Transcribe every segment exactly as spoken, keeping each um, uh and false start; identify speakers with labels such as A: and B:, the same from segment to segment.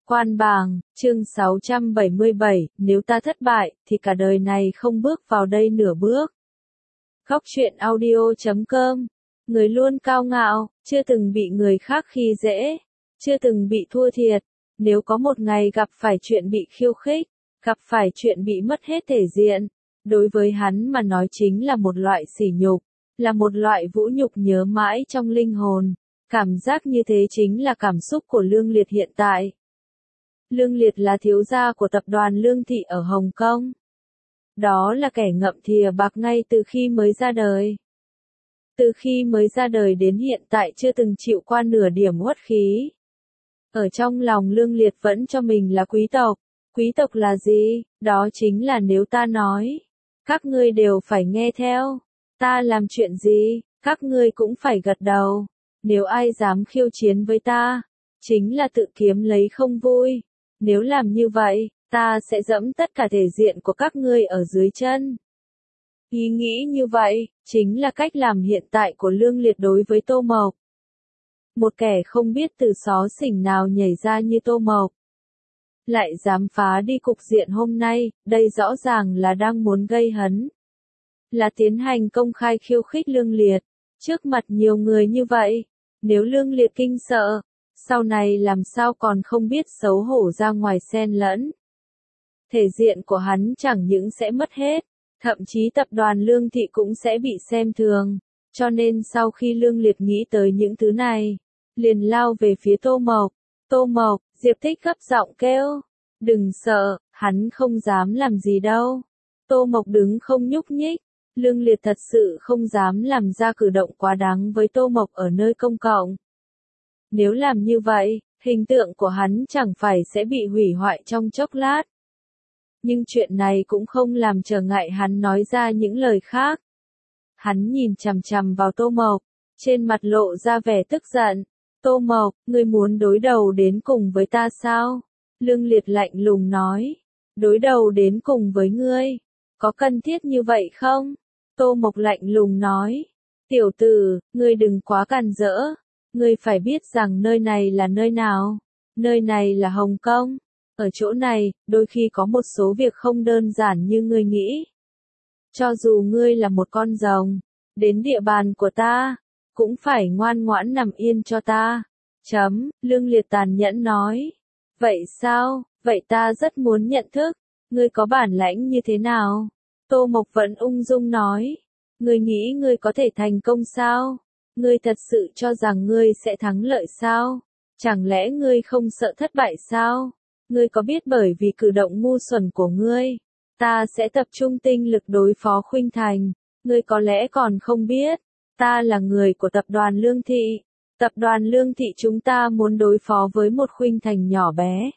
A: Quan bàng, chương sáu trăm bảy mươi bảy, nếu ta thất bại, thì cả đời này không bước vào đây nửa bước. Góc truyện audio chấm com. Người luôn cao ngạo, chưa từng bị người khác khi dễ, chưa từng bị thua thiệt. Nếu có một ngày gặp phải chuyện bị khiêu khích, gặp phải chuyện bị mất hết thể diện, đối với hắn mà nói chính là một loại sỉ nhục, là một loại vũ nhục nhớ mãi trong linh hồn. Cảm giác như thế chính là cảm xúc của Lương Liệt hiện tại. Lương Liệt là thiếu gia của tập đoàn Lương Thị ở Hồng Kông. Đó là kẻ ngậm thìa bạc ngay từ khi mới ra đời. Từ khi mới ra đời đến hiện tại chưa từng chịu qua nửa điểm uất khí. Ở trong lòng Lương Liệt vẫn cho mình là quý tộc. Quý tộc là gì? Đó chính là nếu ta nói, các ngươi đều phải nghe theo. Ta làm chuyện gì, các ngươi cũng phải gật đầu. Nếu ai dám khiêu chiến với ta, chính là tự kiếm lấy không vui. Nếu làm như vậy, ta sẽ dẫm tất cả thể diện của các ngươi ở dưới chân. Ý nghĩ như vậy, chính là cách làm hiện tại của Lương Liệt đối với Tô Mộc. Một kẻ không biết từ xó xỉnh nào nhảy ra như Tô Mộc, lại dám phá đi cục diện hôm nay, đây rõ ràng là đang muốn gây hấn. Là tiến hành công khai khiêu khích Lương Liệt, trước mặt nhiều người như vậy. Nếu Lương Liệt kinh sợ, sau này làm sao còn không biết xấu hổ ra ngoài xen lẫn. Thể diện của hắn chẳng những sẽ mất hết, thậm chí tập đoàn Lương Thị cũng sẽ bị xem thường. Cho nên sau khi Lương Liệt nghĩ tới những thứ này, liền lao về phía Tô Mộc. Tô Mộc, Diệp Tích gấp giọng kêu. Đừng sợ, hắn không dám làm gì đâu. Tô Mộc đứng không nhúc nhích. Lương Liệt thật sự không dám làm ra cử động quá đáng với Tô Mộc ở nơi công cộng. Nếu làm như vậy, hình tượng của hắn chẳng phải sẽ bị hủy hoại trong chốc lát. Nhưng chuyện này cũng không làm trở ngại hắn nói ra những lời khác. Hắn nhìn chằm chằm vào Tô Mộc, trên mặt lộ ra vẻ tức giận. Tô Mộc, ngươi muốn đối đầu đến cùng với ta sao? Lương Liệt lạnh lùng nói. Đối đầu đến cùng với ngươi, có cần thiết như vậy không? Tô Mộc lạnh lùng nói. Tiểu tử, ngươi đừng quá càn rỡ. Ngươi phải biết rằng nơi này là nơi nào. Nơi này là Hồng Kông. Ở chỗ này, đôi khi có một số việc không đơn giản như ngươi nghĩ. Cho dù ngươi là một con rồng, đến địa bàn của ta, cũng phải ngoan ngoãn nằm yên cho ta. Chấm, Lương Liệt tàn nhẫn nói. Vậy sao, vậy ta rất muốn nhận thức, ngươi có bản lãnh như thế nào? Tô Mộc vẫn ung dung nói. Ngươi nghĩ ngươi có thể thành công sao? Ngươi thật sự cho rằng ngươi sẽ thắng lợi sao? Chẳng lẽ ngươi không sợ thất bại sao? Ngươi có biết bởi vì cử động ngu xuẩn của ngươi, ta sẽ tập trung tinh lực đối phó Khuynh Thành. Ngươi có lẽ còn không biết, ta là người của tập đoàn Lương Thị. Tập đoàn Lương Thị chúng ta muốn đối phó với một Khuynh Thành nhỏ bé.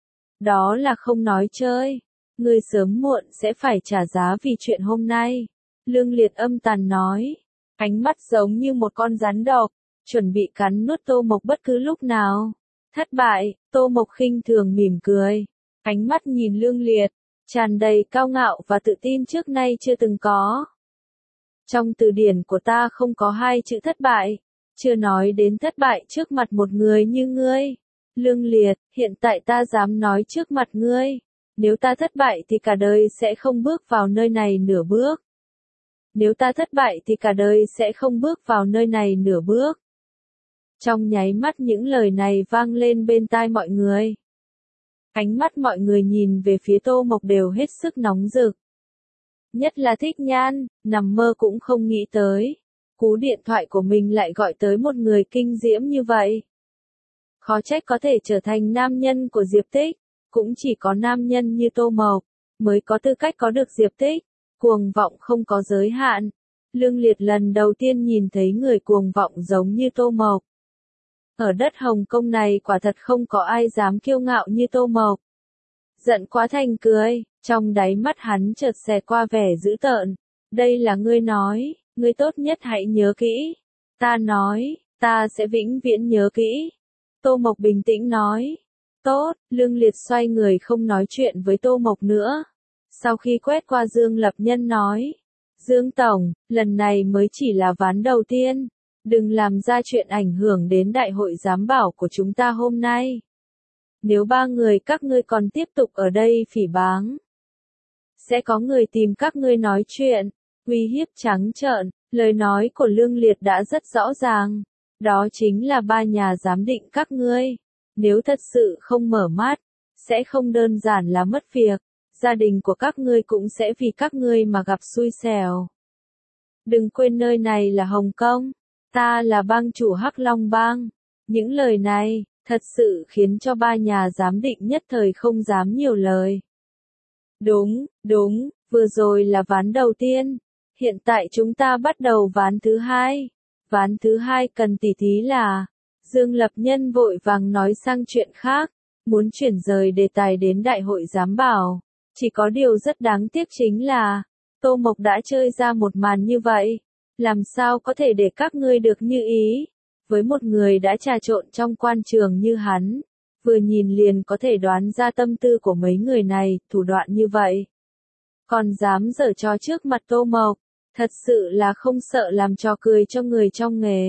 A: Đó là không nói chơi. Ngươi sớm muộn sẽ phải trả giá vì chuyện hôm nay. Lương Liệt âm tàn nói. Ánh mắt giống như một con rắn độc, chuẩn bị cắn nuốt Tô Mộc bất cứ lúc nào. Thất bại, Tô Mộc khinh thường mỉm cười. Ánh mắt nhìn Lương Liệt, tràn đầy cao ngạo và tự tin trước nay chưa từng có. Trong từ điển của ta không có hai chữ thất bại. Chưa nói đến thất bại trước mặt một người như ngươi. Lương Liệt, hiện tại ta dám nói trước mặt ngươi. Nếu ta thất bại thì cả đời sẽ không bước vào nơi này nửa bước. Nếu ta thất bại thì cả đời sẽ không bước vào nơi này nửa bước. Trong nháy mắt những lời này vang lên bên tai mọi người. Ánh mắt mọi người nhìn về phía Tô Mộc đều hết sức nóng rực. Nhất là Thích Nhan, nằm mơ cũng không nghĩ tới. Cú điện thoại của mình lại gọi tới một người kinh diễm như vậy. Khó trách có thể trở thành nam nhân của Diệp Tích. Cũng chỉ có nam nhân như Tô Mộc mới có tư cách có được Diệp Tích. Cuồng vọng không có giới hạn. Lương Liệt lần đầu tiên nhìn thấy người cuồng vọng giống như Tô Mộc. Ở đất Hồng Kông này quả thật không có ai dám kiêu ngạo như Tô Mộc. Giận quá thành cười, trong đáy mắt hắn chợt xẹt qua vẻ dữ tợn. Đây là ngươi nói, ngươi tốt nhất hãy nhớ kỹ. Ta nói, ta sẽ vĩnh viễn nhớ kỹ. Tô Mộc bình tĩnh nói. Tốt, Lương Liệt xoay người không nói chuyện với Tô Mộc nữa. Sau khi quét qua Dương Lập Nhân nói. Dương Tổng, lần này mới chỉ là ván đầu tiên. Đừng làm ra chuyện ảnh hưởng đến đại hội giám bảo của chúng ta hôm nay. Nếu ba người các ngươi còn tiếp tục ở đây phỉ báng, sẽ có người tìm các ngươi nói chuyện, uy hiếp trắng trợn. Lời nói của Lương Liệt đã rất rõ ràng, đó chính là ba nhà giám định các ngươi. Nếu thật sự không mở mắt, sẽ không đơn giản là mất việc, gia đình của các ngươi cũng sẽ vì các ngươi mà gặp xui xẻo. Đừng quên nơi này là Hồng Kông, ta là bang chủ Hắc Long Bang. Những lời này, thật sự khiến cho ba nhà giám định nhất thời không dám nhiều lời. Đúng, đúng, vừa rồi là ván đầu tiên. Hiện tại chúng ta bắt đầu ván thứ hai. Ván thứ hai cần tỉ thí là... Dương Lập Nhân vội vàng nói sang chuyện khác, muốn chuyển rời đề tài đến đại hội giám bảo. Chỉ có điều rất đáng tiếc chính là, Tô Mộc đã chơi ra một màn như vậy. Làm sao có thể để các ngươi được như ý? Với một người đã trà trộn trong quan trường như hắn, vừa nhìn liền có thể đoán ra tâm tư của mấy người này, thủ đoạn như vậy. Còn dám giở trò trước mặt Tô Mộc, thật sự là không sợ làm trò cười cho người trong nghề.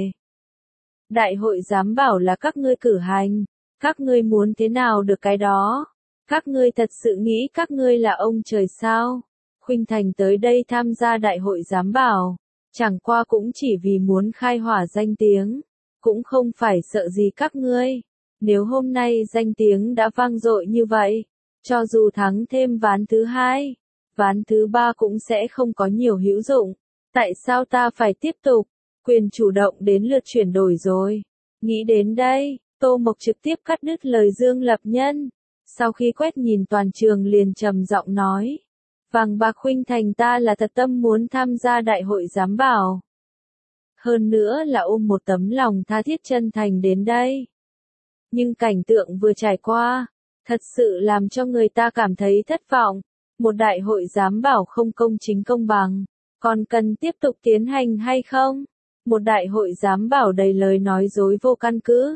A: Đại hội giám bảo là các ngươi cử hành, các ngươi muốn thế nào được cái đó. Các ngươi thật sự nghĩ các ngươi là ông trời sao? Khuynh Thành tới đây tham gia đại hội giám bảo, chẳng qua cũng chỉ vì muốn khai hỏa danh tiếng, cũng không phải sợ gì các ngươi. Nếu hôm nay danh tiếng đã vang dội như vậy, cho dù thắng thêm ván thứ hai, ván thứ ba cũng sẽ không có nhiều hữu dụng. Tại sao ta phải tiếp tục? Quyền chủ động đến lượt chuyển đổi rồi. Nghĩ đến đây, Tô Mộc trực tiếp cắt đứt lời Dương Lập Nhân. Sau khi quét nhìn toàn trường liền trầm giọng nói. Vàng bạc Khuynh Thành ta là thật tâm muốn tham gia đại hội giám bảo. Hơn nữa là ôm một tấm lòng tha thiết chân thành đến đây. Nhưng cảnh tượng vừa trải qua, thật sự làm cho người ta cảm thấy thất vọng. Một đại hội giám bảo không công chính công bằng, còn cần tiếp tục tiến hành hay không? Một đại hội giám bảo đầy lời nói dối vô căn cứ.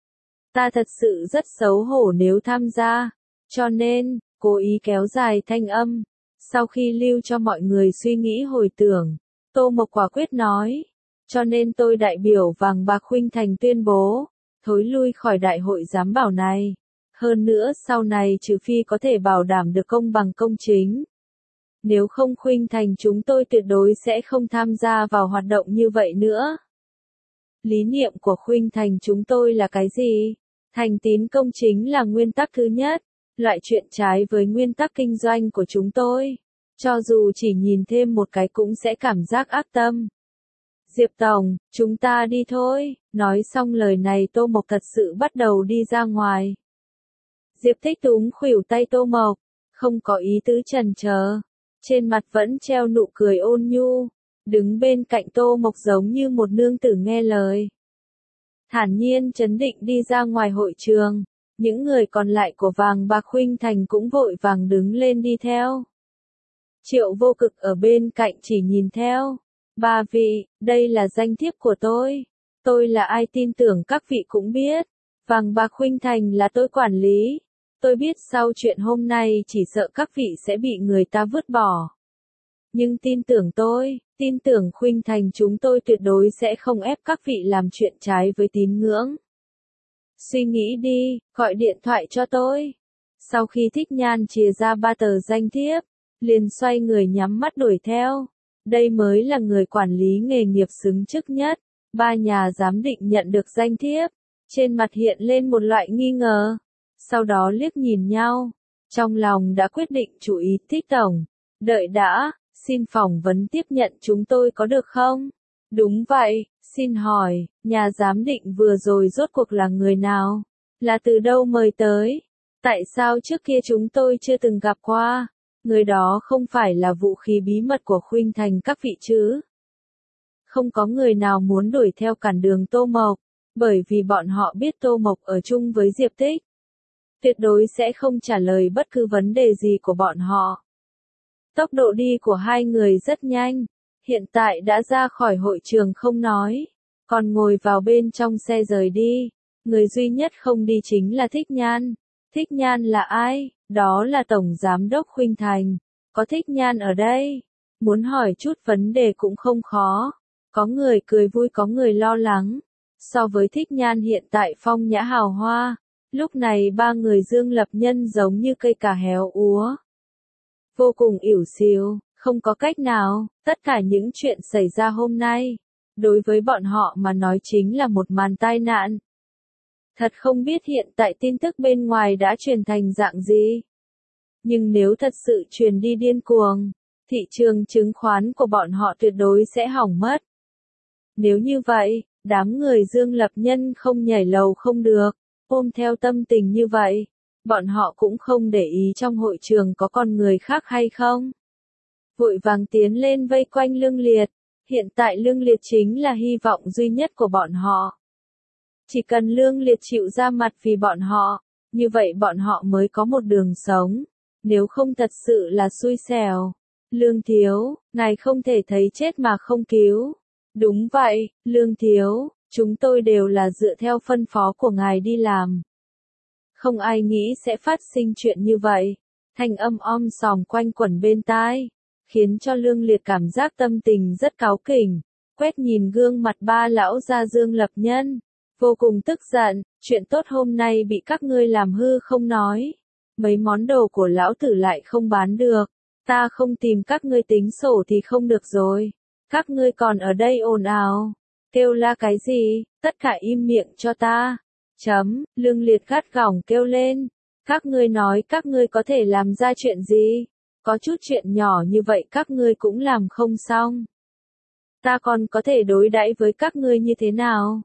A: Ta thật sự rất xấu hổ nếu tham gia, cho nên, cố ý kéo dài thanh âm. Sau khi lưu cho mọi người suy nghĩ hồi tưởng, Tô Mộc quả quyết nói, cho nên tôi đại biểu Vàng Bạc Khuynh Thành tuyên bố, thối lui khỏi đại hội giám bảo này. Hơn nữa sau này trừ phi có thể bảo đảm được công bằng công chính. Nếu không Khuynh Thành chúng tôi tuyệt đối sẽ không tham gia vào hoạt động như vậy nữa. Lý niệm của Khuynh Thành chúng tôi là cái gì? Thành tín công chính là nguyên tắc thứ nhất, loại chuyện trái với nguyên tắc kinh doanh của chúng tôi. Cho dù chỉ nhìn thêm một cái cũng sẽ cảm giác ác tâm. Diệp Tổng, chúng ta đi thôi. Nói xong lời này Tô Mộc thật sự bắt đầu đi ra ngoài. Diệp Thích túm khuỷu tay Tô Mộc, không có ý tứ chần chờ. Trên mặt vẫn treo nụ cười ôn nhu, đứng bên cạnh Tô Mộc giống như một nương tử nghe lời. Thản nhiên trấn định đi ra ngoài hội trường, những người còn lại của Vàng Bạc Khuynh Thành cũng vội vàng đứng lên đi theo. Triệu Vô Cực ở bên cạnh chỉ nhìn theo. Ba vị, đây là danh thiếp của tôi. Tôi là ai tin tưởng các vị cũng biết. Vàng Bạc Khuynh Thành là tôi quản lý. Tôi biết sau chuyện hôm nay chỉ sợ các vị sẽ bị người ta vứt bỏ. Nhưng tin tưởng tôi, tin tưởng Khuynh Thành chúng tôi tuyệt đối sẽ không ép các vị làm chuyện trái với tín ngưỡng. Suy nghĩ đi, gọi điện thoại cho tôi. Sau khi Thích Nhan chìa ra ba tờ danh thiếp, liền xoay người nhắm mắt đuổi theo. Đây mới là người quản lý nghề nghiệp xứng chức nhất. Ba nhà giám định nhận được danh thiếp, trên mặt hiện lên một loại nghi ngờ. Sau đó liếc nhìn nhau, trong lòng đã quyết định chú ý. Thích Tổng, đợi đã, xin phỏng vấn tiếp nhận chúng tôi có được không? Đúng vậy, xin hỏi, nhà giám định vừa rồi rốt cuộc là người nào? Là từ đâu mời tới? Tại sao trước kia chúng tôi chưa từng gặp qua? Người đó không phải là vũ khí bí mật của Khuynh Thành các vị chứ? Không có người nào muốn đuổi theo cản đường Tô Mộc, bởi vì bọn họ biết Tô Mộc ở chung với Diệp Tích. Tuyệt đối sẽ không trả lời bất cứ vấn đề gì của bọn họ. Tốc độ đi của hai người rất nhanh, hiện tại đã ra khỏi hội trường không nói, còn ngồi vào bên trong xe rời đi. Người duy nhất không đi chính là Thích Nhan. Thích Nhan là ai? Đó là Tổng Giám đốc Khuynh Thành. Có Thích Nhan ở đây, muốn hỏi chút vấn đề cũng không khó. Có người cười vui có người lo lắng. So với Thích Nhan hiện tại phong nhã hào hoa, Lúc này ba người Dương Lập Nhân giống như cây cà héo úa. Vô cùng ỉu xìu, không có cách nào, tất cả những chuyện xảy ra hôm nay, đối với bọn họ mà nói chính là một màn tai nạn. Thật không biết hiện tại tin tức bên ngoài đã truyền thành dạng gì. Nhưng nếu thật sự truyền đi điên cuồng, thị trường chứng khoán của bọn họ tuyệt đối sẽ hỏng mất. Nếu như vậy, đám người Dương Lập Nhân không nhảy lầu không được, ôm theo tâm tình như vậy, bọn họ cũng không để ý trong hội trường có con người khác hay không. Vội vàng tiến lên vây quanh Lương Liệt, hiện tại Lương Liệt chính là hy vọng duy nhất của bọn họ. Chỉ cần Lương Liệt chịu ra mặt vì bọn họ, như vậy bọn họ mới có một đường sống, nếu không thật sự là xui xẻo. Lương Thiếu, ngài không thể thấy chết mà không cứu. Đúng vậy, Lương Thiếu, chúng tôi đều là dựa theo phân phó của ngài đi làm. Không ai nghĩ sẽ phát sinh chuyện như vậy. Thanh âm om sòm quanh quẩn bên tai, khiến cho Lương Liệt cảm giác tâm tình rất cáu kỉnh. Quét nhìn gương mặt ba lão gia Dương Lập Nhân, vô cùng tức giận, chuyện tốt hôm nay bị các ngươi làm hư không nói. Mấy món đồ của lão tử lại không bán được, ta không tìm các ngươi tính sổ thì không được rồi. Các ngươi còn ở đây ồn ào, kêu la cái gì, tất cả im miệng cho ta. Chấm, Lương Liệt gắt gỏng kêu lên, các ngươi nói các ngươi có thể làm ra chuyện gì, có chút chuyện nhỏ như vậy các ngươi cũng làm không xong. Ta còn có thể đối đãi với các ngươi như thế nào?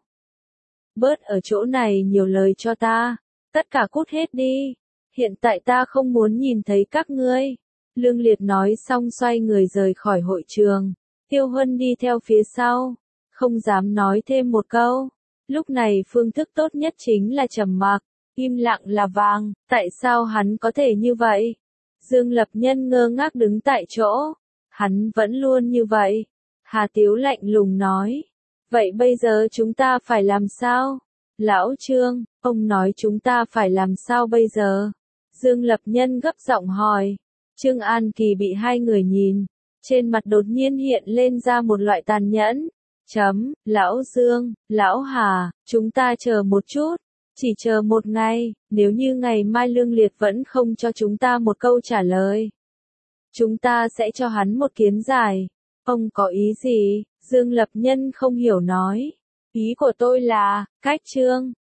A: Bớt ở chỗ này nhiều lời cho ta, tất cả cút hết đi, hiện tại ta không muốn nhìn thấy các ngươi. Lương Liệt nói xong xoay người rời khỏi hội trường, Tiêu Huân đi theo phía sau, không dám nói thêm một câu. Lúc này phương thức tốt nhất chính là trầm mặc, im lặng là vàng, tại sao hắn có thể như vậy? Dương Lập Nhân ngơ ngác đứng tại chỗ, hắn vẫn luôn như vậy. Hà Tiếu lạnh lùng nói, vậy bây giờ chúng ta phải làm sao? Lão Trương, ông nói chúng ta phải làm sao bây giờ? Dương Lập Nhân gấp giọng hỏi. Trương An Kỳ bị hai người nhìn, trên mặt đột nhiên hiện lên ra một loại tàn nhẫn. Chấm, Lão Dương, Lão Hà, chúng ta chờ một chút, chỉ chờ một ngày, nếu như ngày mai Lương Liệt vẫn không cho chúng ta một câu trả lời, chúng ta sẽ cho hắn một kiến giải. Ông có ý gì? Dương Lập Nhân không hiểu nói. Ý của tôi là, cách Trương